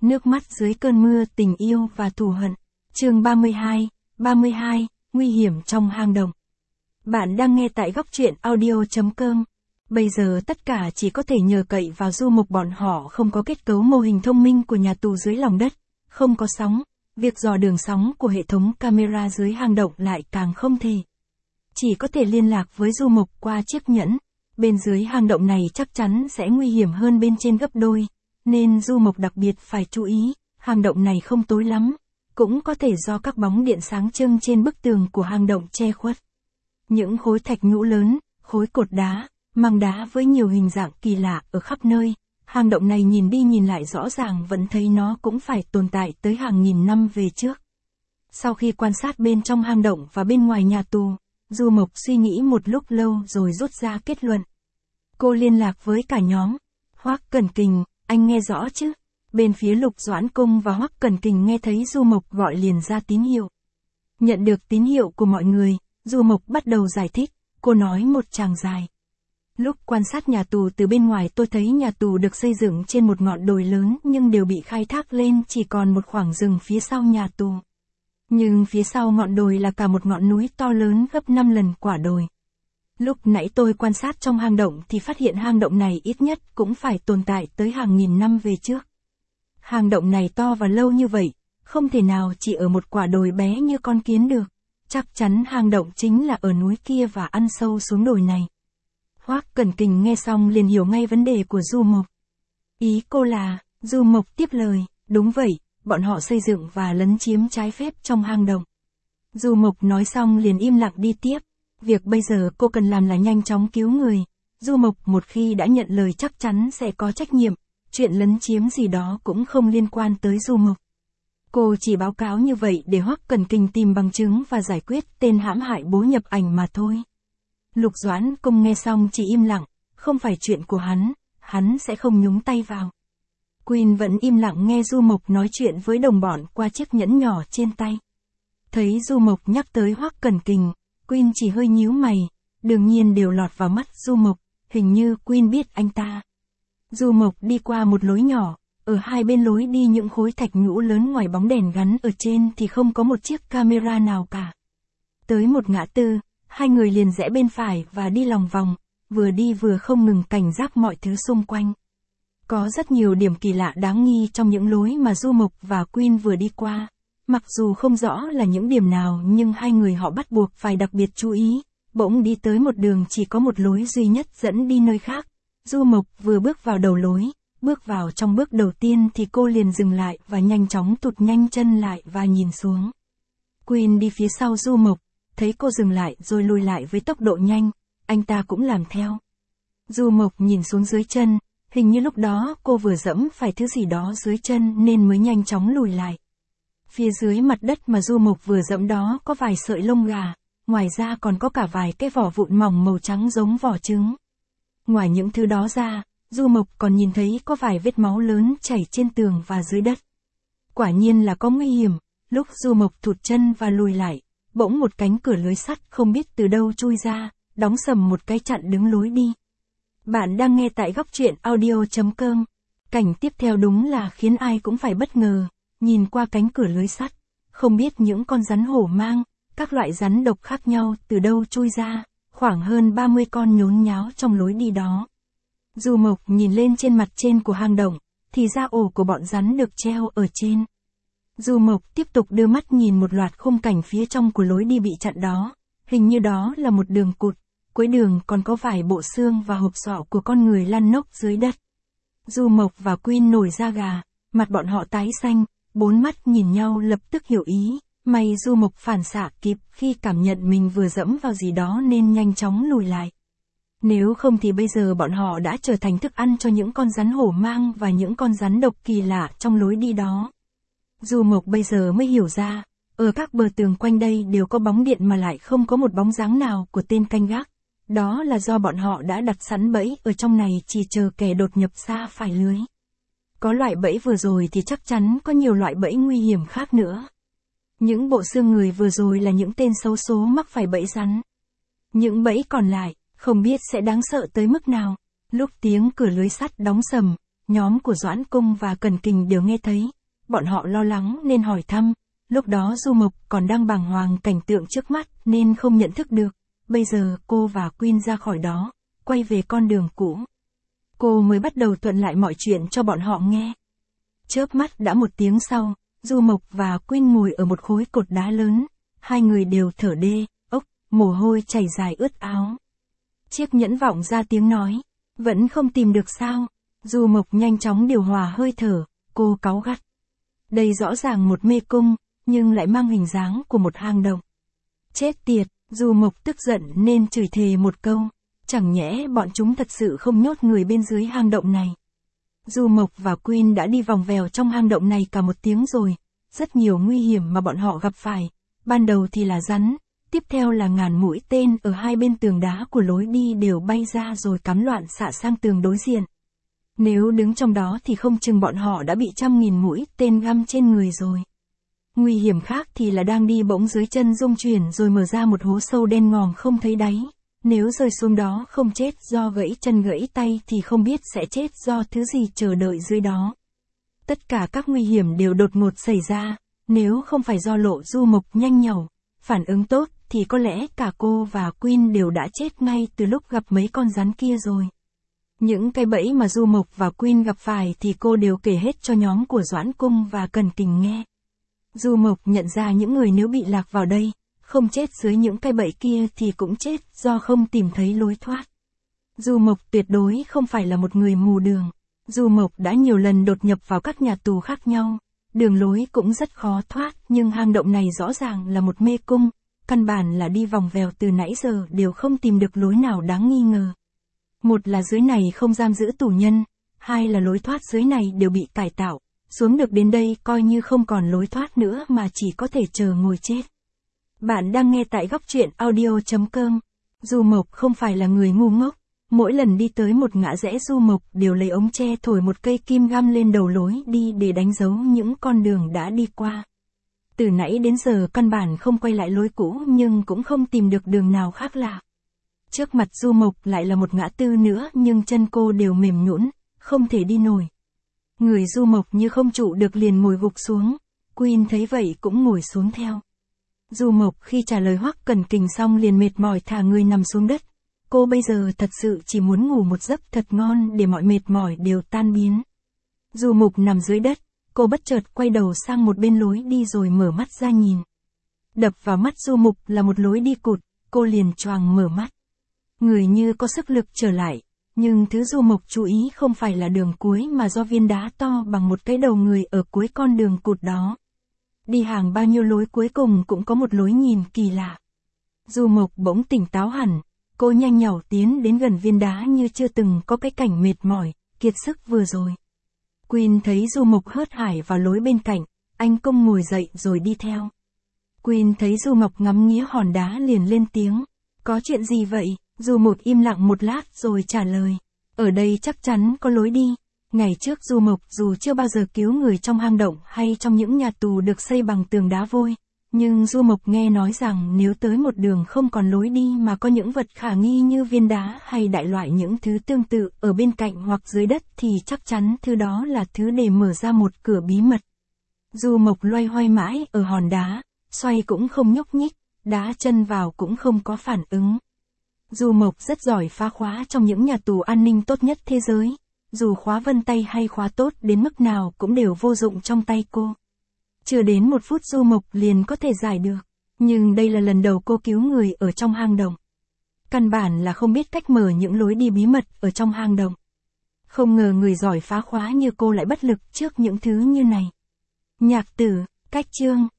Nước mắt dưới cơn mưa tình yêu và thù hận. Chương 32, nguy hiểm trong hang động. Bạn đang nghe tại góc truyện audio.com. Bây giờ tất cả chỉ có thể nhờ cậy vào du mục, bọn họ không có kết cấu mô hình thông minh của nhà tù dưới lòng đất, không có sóng, việc dò đường sóng của hệ thống camera dưới hang động lại càng không thể. Chỉ có thể liên lạc với du mục qua chiếc nhẫn. Bên dưới hang động này chắc chắn sẽ nguy hiểm hơn bên trên gấp đôi, nên du mục đặc biệt phải chú ý, hang động này không tối lắm, cũng có thể do các bóng điện sáng trưng trên bức tường của hang động che khuất. Những khối thạch nhũ lớn, khối cột đá, măng đá với nhiều hình dạng kỳ lạ ở khắp nơi, hang động này nhìn đi nhìn lại rõ ràng vẫn thấy nó cũng phải tồn tại tới hàng nghìn năm về trước. Sau khi quan sát bên trong hang động và bên ngoài nhà tù, Du Mộc suy nghĩ một lúc lâu rồi rút ra kết luận. Cô liên lạc với cả nhóm. Hoắc Cẩn Kình, anh nghe rõ chứ? Bên phía Lục Doãn Cung và Hoắc Cẩn Kình nghe thấy Du Mộc gọi liền ra tín hiệu. Nhận được tín hiệu của mọi người, Du Mộc bắt đầu giải thích, cô nói một tràng dài. Lúc quan sát nhà tù từ bên ngoài tôi thấy nhà tù được xây dựng trên một ngọn đồi lớn nhưng đều bị khai thác lên, chỉ còn một khoảng rừng phía sau nhà tù. Nhưng phía sau ngọn đồi là cả một ngọn núi to lớn gấp 5 lần quả đồi. Lúc nãy tôi quan sát trong hang động thì phát hiện hang động này ít nhất cũng phải tồn tại tới hàng nghìn năm về trước. Hang động này to và lâu như vậy, không thể nào chỉ ở một quả đồi bé như con kiến được. Chắc chắn hang động chính là ở núi kia và ăn sâu xuống đồi này. Hoắc Cẩn Kình nghe xong liền hiểu ngay vấn đề của Du Mộc. Ý cô là, Du Mộc tiếp lời, đúng vậy, bọn họ xây dựng và lấn chiếm trái phép trong hang động. Du Mộc nói xong liền im lặng đi tiếp. Việc bây giờ cô cần làm là nhanh chóng cứu người. Du Mộc một khi đã nhận lời chắc chắn sẽ có trách nhiệm, chuyện lấn chiếm gì đó cũng không liên quan tới Du Mộc. Cô chỉ báo cáo như vậy để Hoắc Cẩn Kình tìm bằng chứng và giải quyết tên hãm hại Bố Nhập Ảnh mà thôi. Lục Doãn Cung nghe xong chỉ im lặng, không phải chuyện của hắn sẽ không nhúng tay vào. Queen vẫn im lặng nghe Du Mộc nói chuyện với đồng bọn qua chiếc nhẫn nhỏ trên tay. Thấy Du Mộc nhắc tới Hoắc Cẩn Kình, Queen chỉ hơi nhíu mày, đương nhiên đều lọt vào mắt Du Mộc, hình như Queen biết anh ta. Du Mộc đi qua một lối nhỏ, ở hai bên lối đi những khối thạch nhũ lớn, ngoài bóng đèn gắn ở trên thì không có một chiếc camera nào cả. Tới một ngã tư, hai người liền rẽ bên phải và đi lòng vòng, vừa đi vừa không ngừng cảnh giác mọi thứ xung quanh. Có rất nhiều điểm kỳ lạ đáng nghi trong những lối mà Du Mộc và Queen vừa đi qua. Mặc dù không rõ là những điểm nào nhưng hai người họ bắt buộc phải đặc biệt chú ý. Bỗng đi tới một đường chỉ có một lối duy nhất dẫn đi nơi khác. Du Mộc vừa bước vào đầu lối, bước vào trong bước đầu tiên thì cô liền dừng lại và nhanh chóng tụt nhanh chân lại và nhìn xuống. Queen đi phía sau Du Mộc, thấy cô dừng lại rồi lùi lại với tốc độ nhanh, anh ta cũng làm theo. Du Mộc nhìn xuống dưới chân, hình như lúc đó cô vừa dẫm phải thứ gì đó dưới chân nên mới nhanh chóng lùi lại. Phía dưới mặt đất mà Du Mộc vừa dẫm đó có vài sợi lông gà, ngoài ra còn có cả vài cái vỏ vụn mỏng màu trắng giống vỏ trứng. Ngoài những thứ đó ra, Du Mộc còn nhìn thấy có vài vết máu lớn chảy trên tường và dưới đất. Quả nhiên là có nguy hiểm. Lúc Du Mộc thụt chân và lùi lại, bỗng một cánh cửa lưới sắt không biết từ đâu chui ra, đóng sầm một cái chặn đứng lối đi. Bạn đang nghe tại góc truyện audio.com. Cảnh tiếp theo đúng là khiến ai cũng phải bất ngờ. Nhìn qua cánh cửa lưới sắt, không biết những con rắn hổ mang, các loại rắn độc khác nhau từ đâu chui ra, khoảng hơn 30 con nhốn nháo trong lối đi đó. Du Mộc nhìn lên trên mặt trên của hang động, thì ra ổ của bọn rắn được treo ở trên. Du Mộc tiếp tục đưa mắt nhìn một loạt khung cảnh phía trong của lối đi bị chặn đó, hình như đó là một đường cụt, cuối đường còn có vài bộ xương và hộp sọ của con người lăn nốc dưới đất. Du Mộc và Queen nổi da gà, mặt bọn họ tái xanh, bốn mắt nhìn nhau lập tức hiểu ý, may Du Mộc phản xạ kịp khi cảm nhận mình vừa dẫm vào gì đó nên nhanh chóng lùi lại. Nếu không thì bây giờ bọn họ đã trở thành thức ăn cho những con rắn hổ mang và những con rắn độc kỳ lạ trong lối đi đó. Du Mộc bây giờ mới hiểu ra, ở các bờ tường quanh đây đều có bóng điện mà lại không có một bóng dáng nào của tên canh gác. Đó là do bọn họ đã đặt sẵn bẫy ở trong này chỉ chờ kẻ đột nhập ra phải lưới. Có loại bẫy vừa rồi thì chắc chắn có nhiều loại bẫy nguy hiểm khác nữa. Những bộ xương người vừa rồi là những tên xấu số mắc phải bẫy rắn. Những bẫy còn lại, không biết sẽ đáng sợ tới mức nào. Lúc tiếng cửa lưới sắt đóng sầm, nhóm của Doãn Cung và Cẩn Kình đều nghe thấy. Bọn họ lo lắng nên hỏi thăm. Lúc đó Du Mộc còn đang bàng hoàng cảnh tượng trước mắt nên không nhận thức được. Bây giờ cô và Quyên ra khỏi đó, quay về con đường cũ. Cô mới bắt đầu thuận lại mọi chuyện cho bọn họ nghe. Chớp mắt đã 1 tiếng sau, Du Mộc và Quyên ngồi ở một khối cột đá lớn. Hai người đều thở đê, ốc, mồ hôi chảy dài ướt áo. Chiếc nhẫn vọng ra tiếng nói. Vẫn không tìm được sao? Du Mộc nhanh chóng điều hòa hơi thở, cô cáu gắt. Đây rõ ràng một mê cung, nhưng lại mang hình dáng của một hang động. Chết tiệt, Du Mộc tức giận nên chửi thề một câu. Chẳng nhẽ bọn chúng thật sự không nhốt người bên dưới hang động này. Du Mộc và Quyên đã đi vòng vèo trong hang động này cả 1 tiếng rồi. Rất nhiều nguy hiểm mà bọn họ gặp phải. Ban đầu thì là rắn, tiếp theo là ngàn mũi tên ở hai bên tường đá của lối đi đều bay ra rồi cắm loạn xạ sang tường đối diện. Nếu đứng trong đó thì không chừng bọn họ đã bị 100.000 mũi tên găm trên người rồi. Nguy hiểm khác thì là đang đi bỗng dưới chân rung chuyển rồi mở ra một hố sâu đen ngòm không thấy đáy. Nếu rơi xuống đó không chết do gãy chân gãy tay thì không biết sẽ chết do thứ gì chờ đợi dưới đó. Tất cả các nguy hiểm đều đột ngột xảy ra, nếu không phải do Lộ Du Mộc nhanh nhảu, phản ứng tốt thì có lẽ cả cô và Quyên đều đã chết ngay từ lúc gặp mấy con rắn kia rồi. Những cái bẫy mà Du Mộc và Quyên gặp phải thì cô đều kể hết cho nhóm của Doãn Cung và Cẩn Kình nghe. Du Mộc nhận ra những người nếu bị lạc vào đây, không chết dưới những cái bẫy kia thì cũng chết do không tìm thấy lối thoát. Du Mộc tuyệt đối không phải là một người mù đường. Du Mộc đã nhiều lần đột nhập vào các nhà tù khác nhau. Đường lối cũng rất khó thoát, nhưng hang động này rõ ràng là một mê cung. Căn bản là đi vòng vèo từ nãy giờ đều không tìm được lối nào đáng nghi ngờ. Một là dưới này không giam giữ tù nhân, hai là lối thoát dưới này đều bị cải tạo. Xuống được đến đây coi như không còn lối thoát nữa mà chỉ có thể chờ ngồi chết. Bạn đang nghe tại góc truyện audio.com. Du Mộc không phải là người ngu ngốc. Mỗi lần đi tới một ngã rẽ Du Mộc đều lấy ống tre thổi một cây kim găm lên đầu lối đi để đánh dấu những con đường đã đi qua. Từ nãy đến giờ căn bản không quay lại lối cũ nhưng cũng không tìm được đường nào khác lạ. Trước mặt Du Mộc lại là một ngã tư nữa nhưng chân cô đều mềm nhũn, không thể đi nổi. Người Du Mộc như không trụ được liền ngồi gục xuống. Quyên thấy vậy cũng ngồi xuống theo. Du Mộc khi trả lời Hoắc Cẩn Kình xong liền mệt mỏi thả người nằm xuống đất. Cô bây giờ thật sự chỉ muốn ngủ một giấc thật ngon để mọi mệt mỏi đều tan biến. Du Mộc nằm dưới đất, cô bất chợt quay đầu sang một bên lối đi rồi mở mắt ra nhìn. Đập vào mắt Du Mộc là một lối đi cụt, cô liền choàng mở mắt. Người như có sức lực trở lại, nhưng thứ Du Mộc chú ý không phải là đường cuối mà do viên đá to bằng một cái đầu người ở cuối con đường cụt đó. Đi hàng bao nhiêu lối cuối cùng cũng có một lối nhìn kỳ lạ. Du Mộc bỗng tỉnh táo hẳn, cô nhanh nhảu tiến đến gần viên đá như chưa từng có cái cảnh mệt mỏi, kiệt sức vừa rồi. Quyên thấy Du Mộc hớt hải vào lối bên cạnh, anh Công ngồi dậy rồi đi theo. Quyên thấy Du Mộc ngắm nghía hòn đá liền lên tiếng. Có chuyện gì vậy? Du Mộc im lặng một lát rồi trả lời. Ở đây chắc chắn có lối đi. Ngày trước Du Mộc dù chưa bao giờ cứu người trong hang động hay trong những nhà tù được xây bằng tường đá vôi, nhưng Du Mộc nghe nói rằng nếu tới một đường không còn lối đi mà có những vật khả nghi như viên đá hay đại loại những thứ tương tự ở bên cạnh hoặc dưới đất thì chắc chắn thứ đó là thứ để mở ra một cửa bí mật. Du Mộc loay hoay mãi ở hòn đá, xoay cũng không nhúc nhích, đá chân vào cũng không có phản ứng. Du Mộc rất giỏi phá khóa trong những nhà tù an ninh tốt nhất thế giới. Dù khóa vân tay hay khóa tốt đến mức nào cũng đều vô dụng trong tay cô. Chưa đến 1 phút Du Mộc liền có thể giải được. Nhưng đây là lần đầu cô cứu người ở trong hang động. Căn bản là không biết cách mở những lối đi bí mật ở trong hang động. Không ngờ người giỏi phá khóa như cô lại bất lực trước những thứ như này. Nhạc tử, cách chương.